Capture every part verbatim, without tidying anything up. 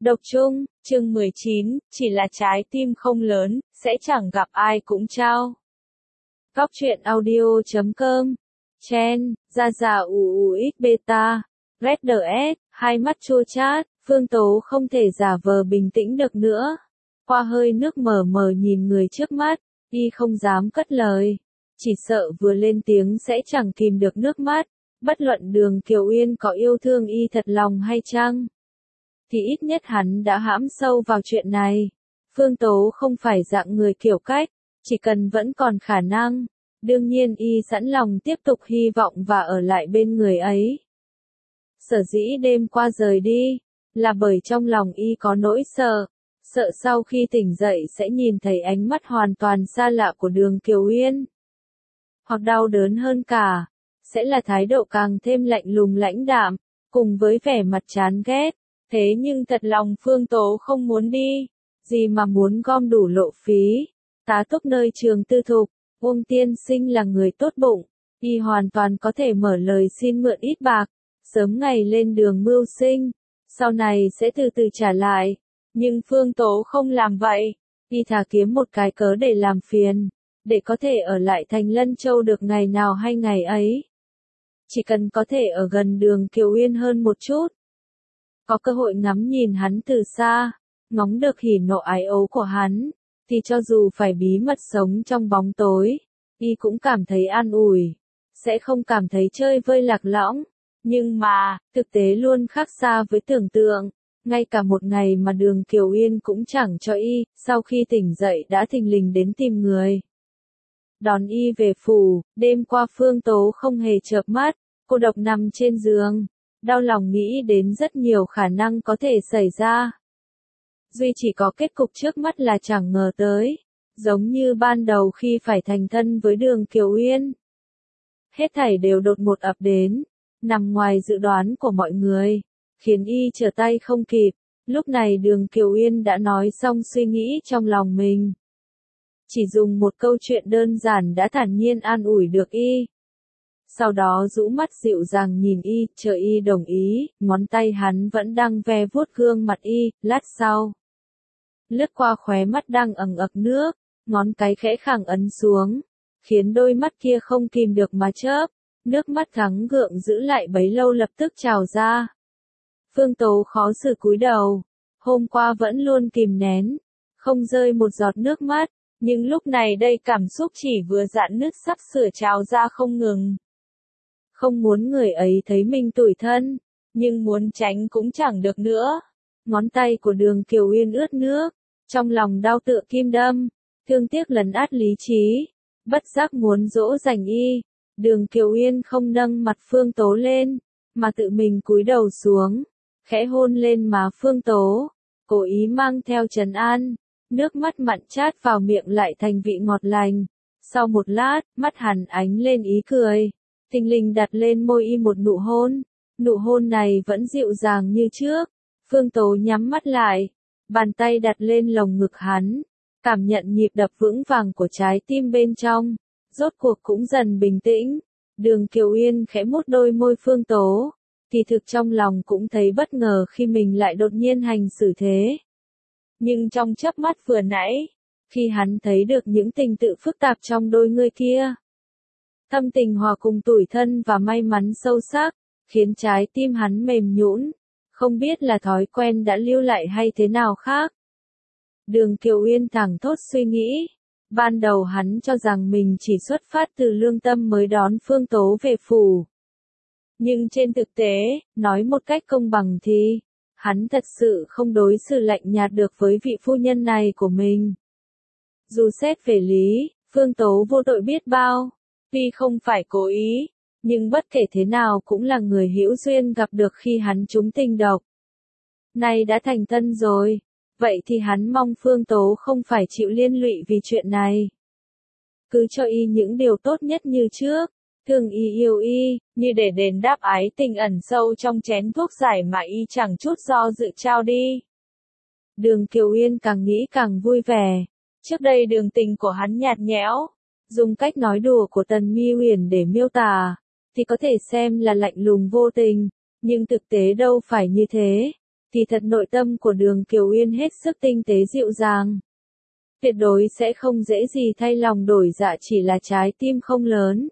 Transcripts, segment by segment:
Độc chung, chương mười chín, chỉ là trái tim không lớn, sẽ chẳng gặp ai cũng trao. Góc truyện audio chấm com, Chen, Gia Gia U U X Beta, Red D S, hai mắt chua chát, Phương Tố không thể giả vờ bình tĩnh được nữa. Qua hơi nước mờ mờ nhìn người trước mắt, y không dám cất lời. Chỉ sợ vừa lên tiếng sẽ chẳng kìm được nước mắt, bất luận Đường Kiều Uyên có yêu thương y thật lòng hay chăng. Thì ít nhất hắn đã hãm sâu vào chuyện này. Phương Tố không phải dạng người kiểu cách, chỉ cần vẫn còn khả năng, đương nhiên y sẵn lòng tiếp tục hy vọng và ở lại bên người ấy. Sở dĩ đêm qua rời đi, là bởi trong lòng y có nỗi sợ, sợ sau khi tỉnh dậy sẽ nhìn thấy ánh mắt hoàn toàn xa lạ của Đường Kiều Uyên. Hoặc đau đớn hơn cả, sẽ là thái độ càng thêm lạnh lùng lãnh đạm, cùng với vẻ mặt chán ghét. Thế nhưng thật lòng Phương Tố không muốn đi, gì mà muốn gom đủ lộ phí. Tá túc nơi trường tư thục, Uông tiên sinh là người tốt bụng, y hoàn toàn có thể mở lời xin mượn ít bạc, sớm ngày lên đường mưu sinh, sau này sẽ từ từ trả lại. Nhưng Phương Tố không làm vậy, y thà kiếm một cái cớ để làm phiền, để có thể ở lại thành Lân Châu được ngày nào hay ngày ấy. Chỉ cần có thể ở gần Đường Kiều Uyên hơn một chút. Có cơ hội ngắm nhìn hắn từ xa, ngóng được hỉ nộ ái ố của hắn, thì cho dù phải bí mật sống trong bóng tối, y cũng cảm thấy an ủi, sẽ không cảm thấy chơi vơi lạc lõng. Nhưng mà, thực tế luôn khác xa với tưởng tượng, ngay cả một ngày mà Đường Kiều Uyên cũng chẳng cho y, sau khi tỉnh dậy đã thình lình đến tìm người. Đón y về phủ, đêm qua Phương Tố không hề chợp mắt, cô độc nằm trên giường. Đau lòng nghĩ đến rất nhiều khả năng có thể xảy ra. Duy chỉ có kết cục trước mắt là chẳng ngờ tới. Giống như ban đầu khi phải thành thân với Đường Kiều Uyên. Hết thảy đều đột ngột ập đến, nằm ngoài dự đoán của mọi người, khiến y trở tay không kịp. Lúc này Đường Kiều Uyên đã nói xong suy nghĩ trong lòng mình. Chỉ dùng một câu chuyện đơn giản đã thản nhiên an ủi được y. Sau đó rũ mắt dịu dàng nhìn y, chờ y đồng ý, ngón tay hắn vẫn đang ve vuốt gương mặt y. Lát sau, lướt qua khóe mắt đang ẩn ực nước, ngón cái khẽ khàng ấn xuống, khiến đôi mắt kia không kìm được mà chớp, nước mắt gắng gượng giữ lại bấy lâu lập tức trào ra. Phương Tố khó xử cúi đầu, hôm qua vẫn luôn kìm nén, không rơi một giọt nước mắt, nhưng lúc này đây cảm xúc chỉ vừa rạn nứt sắp sửa trào ra không ngừng. Không muốn người ấy thấy mình tủi thân, nhưng muốn tránh cũng chẳng được nữa. Ngón tay của Đường Kiều Uyên ướt nước, trong lòng đau tựa kim đâm, thương tiếc lấn át lý trí, bất giác muốn dỗ dành y. Đường Kiều Uyên không nâng mặt Phương Tố lên, mà tự mình cúi đầu xuống, khẽ hôn lên má Phương Tố, cố ý mang theo trấn an, nước mắt mặn chát vào miệng lại thành vị ngọt lành. Sau một lát, mắt hắn ánh lên ý cười. Thình lình đặt lên môi y một nụ hôn, nụ hôn này vẫn dịu dàng như trước. Phương Tố nhắm mắt lại, bàn tay đặt lên lồng ngực hắn, cảm nhận nhịp đập vững vàng của trái tim bên trong, rốt cuộc cũng dần bình tĩnh. Đường Kiều Uyên khẽ mút đôi môi Phương Tố, kỳ thực trong lòng cũng thấy bất ngờ khi mình lại đột nhiên hành xử thế. Nhưng trong chớp mắt vừa nãy, khi hắn thấy được những tình tự phức tạp trong đôi người kia, thâm tình hòa cùng tủi thân và may mắn sâu sắc, khiến trái tim hắn mềm nhũn, không biết là thói quen đã lưu lại hay thế nào khác. Đường Kiều Uyên thẳng thốt suy nghĩ, ban đầu hắn cho rằng mình chỉ xuất phát từ lương tâm mới đón Phương Tố về phủ. Nhưng trên thực tế, nói một cách công bằng thì, hắn thật sự không đối xử lạnh nhạt được với vị phu nhân này của mình. Dù xét về lý, Phương Tố vô tội biết bao. Tuy không phải cố ý, nhưng bất kể thế nào cũng là người hữu duyên gặp được khi hắn trúng tình độc. Nay đã thành thân rồi, vậy thì hắn mong Phương Tố không phải chịu liên lụy vì chuyện này. Cứ cho y những điều tốt nhất như trước, thương y yêu y, như để đền đáp ái tình ẩn sâu trong chén thuốc giải mà y chẳng chút do dự trao đi. Đường Kiều Uyên càng nghĩ càng vui vẻ, trước đây đường tình của hắn nhạt nhẽo. Dùng cách nói đùa của Tần Mi Huyền để miêu tả, thì có thể xem là lạnh lùng vô tình, nhưng thực tế đâu phải như thế. thì thật nội tâm của Đường Kiều Uyên hết sức tinh tế dịu dàng. Tuyệt đối sẽ không dễ gì thay lòng đổi dạ, chỉ là trái tim không lớn.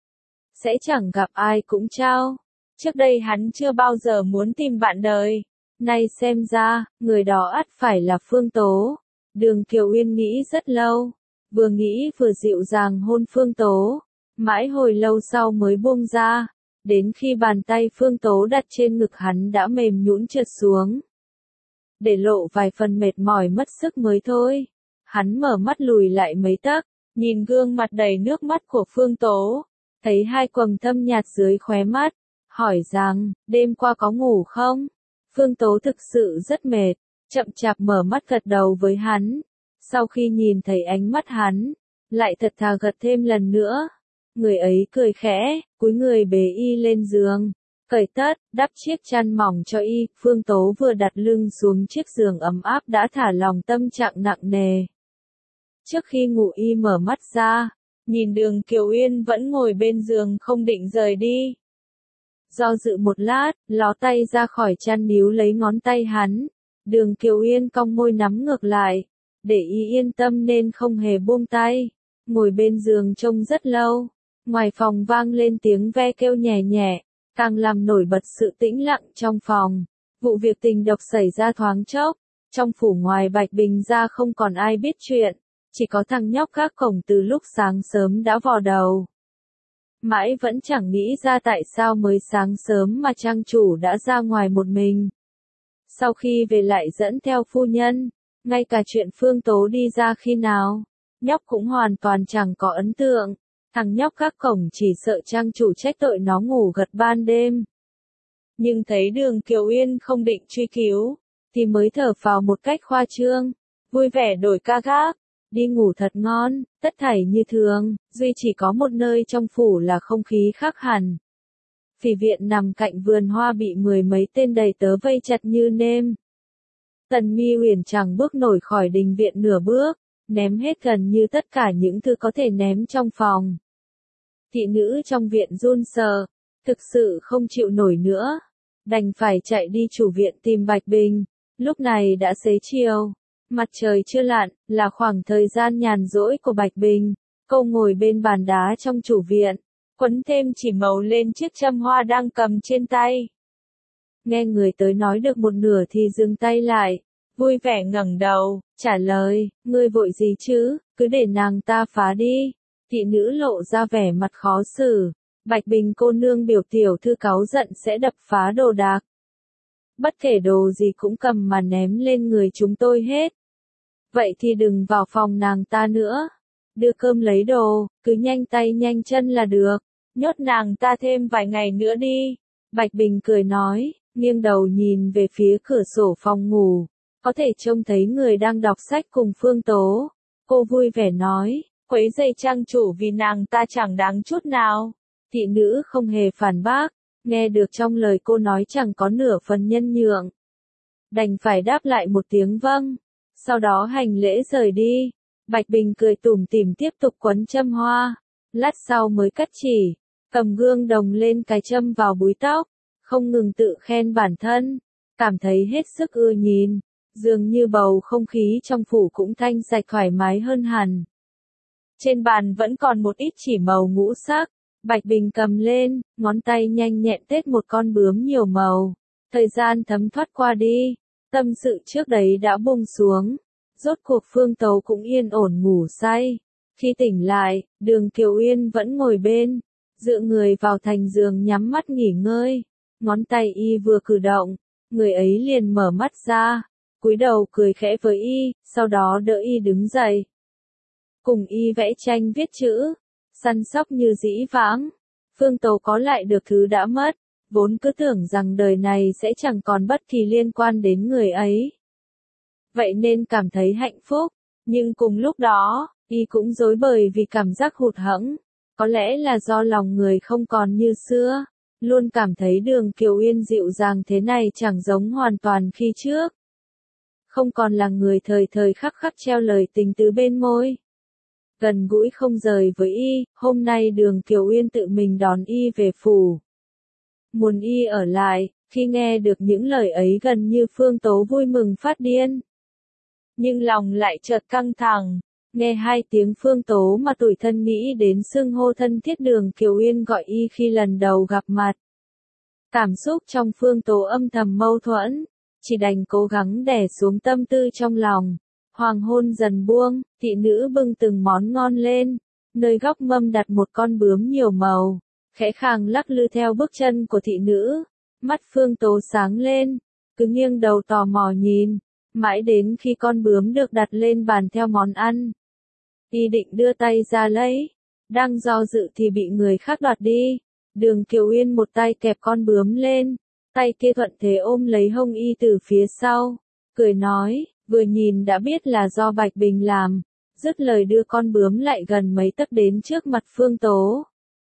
Sẽ chẳng gặp ai cũng trao. Trước đây hắn chưa bao giờ muốn tìm bạn đời. Nay xem ra, người đó ắt phải là Phương Tố. Đường Kiều Uyên nghĩ rất lâu. Vừa nghĩ vừa dịu dàng hôn Phương Tố. Mãi hồi lâu sau mới buông ra. Đến khi bàn tay Phương Tố đặt trên ngực hắn đã mềm nhũn trượt xuống. Để lộ vài phần mệt mỏi mất sức mới thôi. Hắn mở mắt lùi lại mấy tấc, nhìn gương mặt đầy nước mắt của Phương Tố. Thấy hai quầng thâm nhạt dưới khóe mắt. Hỏi rằng, đêm qua có ngủ không? Phương Tố thực sự rất mệt. Chậm chạp mở mắt gật đầu với hắn. Sau khi nhìn thấy ánh mắt hắn, lại thật thà gật thêm lần nữa. Người ấy cười khẽ, cúi người bế y lên giường, cởi tất, đắp chiếc chăn mỏng cho y. Phương Tố vừa đặt lưng xuống chiếc giường ấm áp đã thả lòng tâm trạng nặng nề. Trước khi ngủ y mở mắt ra, nhìn Đường Kiều Uyên vẫn ngồi bên giường không định rời đi. Do dự một lát, ló tay ra khỏi chăn níu lấy ngón tay hắn. Đường Kiều Uyên cong môi nắm ngược lại, để y yên tâm nên không hề buông tay. Ngồi bên giường trông rất lâu. Ngoài phòng vang lên tiếng ve kêu nhẹ nhẹ, càng làm nổi bật sự tĩnh lặng trong phòng. Vụ việc tình độc xảy ra thoáng chốc, trong phủ ngoài Bạch Bình ra không còn ai biết chuyện, chỉ có thằng nhóc gác cổng từ lúc sáng sớm đã vò đầu. Mãi vẫn chẳng nghĩ ra tại sao mới sáng sớm mà trang chủ đã ra ngoài một mình. Sau khi về lại dẫn theo phu nhân, ngay cả chuyện Phương Tố đi ra khi nào, nhóc cũng hoàn toàn chẳng có ấn tượng. Thằng nhóc gác cổng chỉ sợ trang chủ trách tội nó ngủ gật ban đêm. Nhưng thấy Đường Kiều Uyên không định truy cứu, thì mới thở phào một cách khoa trương, vui vẻ đổi ca gác, đi ngủ thật ngon, tất thảy như thường, duy chỉ có một nơi trong phủ là không khí khác hẳn. Phỉ viện nằm cạnh vườn hoa bị mười mấy tên đầy tớ vây chặt như nêm. Tần Mi Huyền chẳng bước nổi khỏi đình viện nửa bước, ném hết gần như tất cả những thứ có thể ném trong phòng. Thị nữ trong viện run sợ, thực sự không chịu nổi nữa, đành phải chạy đi chủ viện tìm Bạch Bình. Lúc này đã xế chiều, mặt trời chưa lặn, là khoảng thời gian nhàn rỗi của Bạch Bình. Cô ngồi bên bàn đá trong chủ viện, quấn thêm chỉ màu lên chiếc châm hoa đang cầm trên tay. Nghe người tới nói được một nửa thì dừng tay lại, vui vẻ ngẩng đầu, trả lời, ngươi vội gì chứ, cứ để nàng ta phá đi. Thị nữ lộ ra vẻ mặt khó xử, Bạch Bình cô nương biểu tiểu thư cáu giận sẽ đập phá đồ đạc. Bất kể đồ gì cũng cầm mà ném lên người chúng tôi hết. Vậy thì đừng vào phòng nàng ta nữa. Đưa cơm lấy đồ, cứ nhanh tay nhanh chân là được. Nhốt nàng ta thêm vài ngày nữa đi. Bạch Bình cười nói, nghiêng đầu nhìn về phía cửa sổ phòng ngủ. Có thể trông thấy người đang đọc sách cùng Phương Tố. Cô vui vẻ nói, quấy rầy trang chủ vì nàng ta chẳng đáng chút nào. Thị nữ không hề phản bác, nghe được trong lời cô nói chẳng có nửa phần nhân nhượng. Đành phải đáp lại một tiếng vâng, sau đó hành lễ rời đi. Bạch Bình cười tủm tỉm tiếp tục quấn châm hoa, lát sau mới cắt chỉ, cầm gương đồng lên cài châm vào búi tóc, không ngừng tự khen bản thân, cảm thấy hết sức ưa nhìn, dường như bầu không khí trong phủ cũng thanh sạch thoải mái hơn hẳn. Trên bàn vẫn còn một ít chỉ màu ngũ sắc, Bạch Bình cầm lên, ngón tay nhanh nhẹn tết một con bướm nhiều màu. Thời gian thấm thoát qua đi, tâm sự trước đấy đã buông xuống, rốt cuộc Phương Tố cũng yên ổn ngủ say. Khi tỉnh lại, Đường Kiều Uyên vẫn ngồi bên, dựa người vào thành giường nhắm mắt nghỉ ngơi. Ngón tay y vừa cử động, người ấy liền mở mắt ra, cúi đầu cười khẽ với y, sau đó đỡ y đứng dậy. Cùng y vẽ tranh viết chữ, săn sóc như dĩ vãng. Phương Tố có lại được thứ đã mất, vốn cứ tưởng rằng đời này sẽ chẳng còn bất kỳ liên quan đến người ấy. Vậy nên cảm thấy hạnh phúc, nhưng cùng lúc đó, y cũng rối bời vì cảm giác hụt hẫng. Có lẽ là do lòng người không còn như xưa, luôn cảm thấy Đường Kiều Uyên dịu dàng thế này chẳng giống hoàn toàn khi trước. Không còn là người thời thời khắc khắc treo lời tình tứ bên môi. Gần gũi không rời với y, hôm nay Đường Kiều Uyên tự mình đón y về phủ. Muốn y ở lại, Khi nghe được những lời ấy gần như Phương Tố vui mừng phát điên. Nhưng lòng lại chợt căng thẳng, nghe hai tiếng Phương Tố mà tủi thân nghĩ đến xưng hô thân thiết Đường Kiều Uyên gọi y khi lần đầu gặp mặt. Cảm xúc trong Phương Tố âm thầm mâu thuẫn, chỉ đành cố gắng đè xuống tâm tư trong lòng. Hoàng hôn dần buông, thị nữ bưng từng món ngon lên, nơi góc mâm đặt một con bướm nhiều màu, khẽ khàng lắc lư theo bước chân của thị nữ. Mắt Phương Tố sáng lên, cứ nghiêng đầu tò mò nhìn, mãi đến khi con bướm được đặt lên bàn theo món ăn. Y định đưa tay ra lấy, đang do dự thì bị người khác đoạt đi. Đường Kiều Uyên một tay kẹp con bướm lên, tay kia thuận thế ôm lấy hông y từ phía sau, cười nói, vừa nhìn đã biết là do Bạch Bình làm, dứt lời đưa con bướm lại gần mấy tấc đến trước mặt Phương Tố.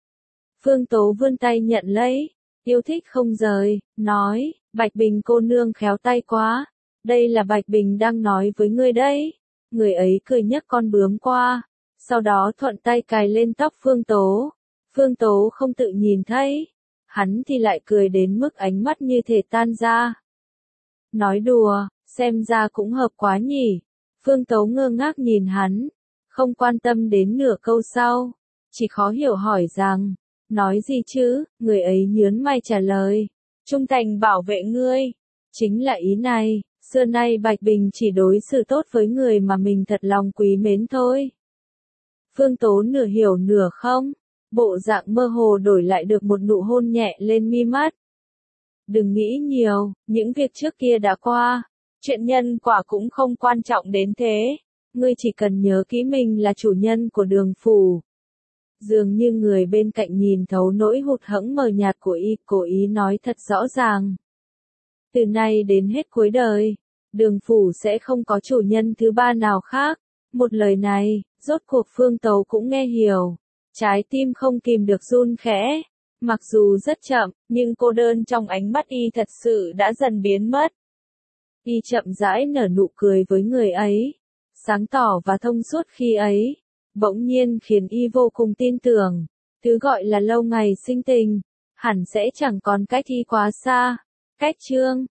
Phương Tố vươn tay nhận lấy, yêu thích không rời, nói, Bạch Bình cô nương khéo tay quá, đây là Bạch Bình đang nói với ngươi đấy. Người ấy cười nhấc con bướm qua, sau đó thuận tay cài lên tóc Phương Tố. Phương Tố không tự nhìn thấy, hắn thì lại cười đến mức ánh mắt như thể tan ra. Nói đùa, xem ra cũng hợp quá nhỉ. Phương Tố ngơ ngác nhìn hắn, không quan tâm đến nửa câu sau, chỉ khó hiểu hỏi rằng, nói gì chứ, người ấy nhớn mày trả lời, trung thành bảo vệ ngươi, chính là ý này, xưa nay Bạch Bình chỉ đối xử tốt với người mà mình thật lòng quý mến thôi. Phương Tố nửa hiểu nửa không, bộ dạng mơ hồ đổi lại được một nụ hôn nhẹ lên mi mắt. Đừng nghĩ nhiều, những việc trước kia đã qua, chuyện nhân quả cũng không quan trọng đến thế, ngươi chỉ cần nhớ kỹ mình là chủ nhân của Đường phủ. Dường như người bên cạnh nhìn thấu nỗi hụt hẫng mờ nhạt của y, cố ý nói thật rõ ràng. Từ nay đến hết cuối đời, Đường phủ sẽ không có chủ nhân thứ ba nào khác. Một lời này, rốt cuộc Phương Tố cũng nghe hiểu. Trái tim không kìm được run khẽ. Mặc dù rất chậm, nhưng cô đơn trong ánh mắt y thật sự đã dần biến mất. Y chậm rãi nở nụ cười với người ấy. Sáng tỏ và thông suốt khi ấy. Bỗng nhiên khiến y vô cùng tin tưởng. Thứ gọi là lâu ngày sinh tình, hẳn sẽ chẳng còn cách y quá xa. Cách chương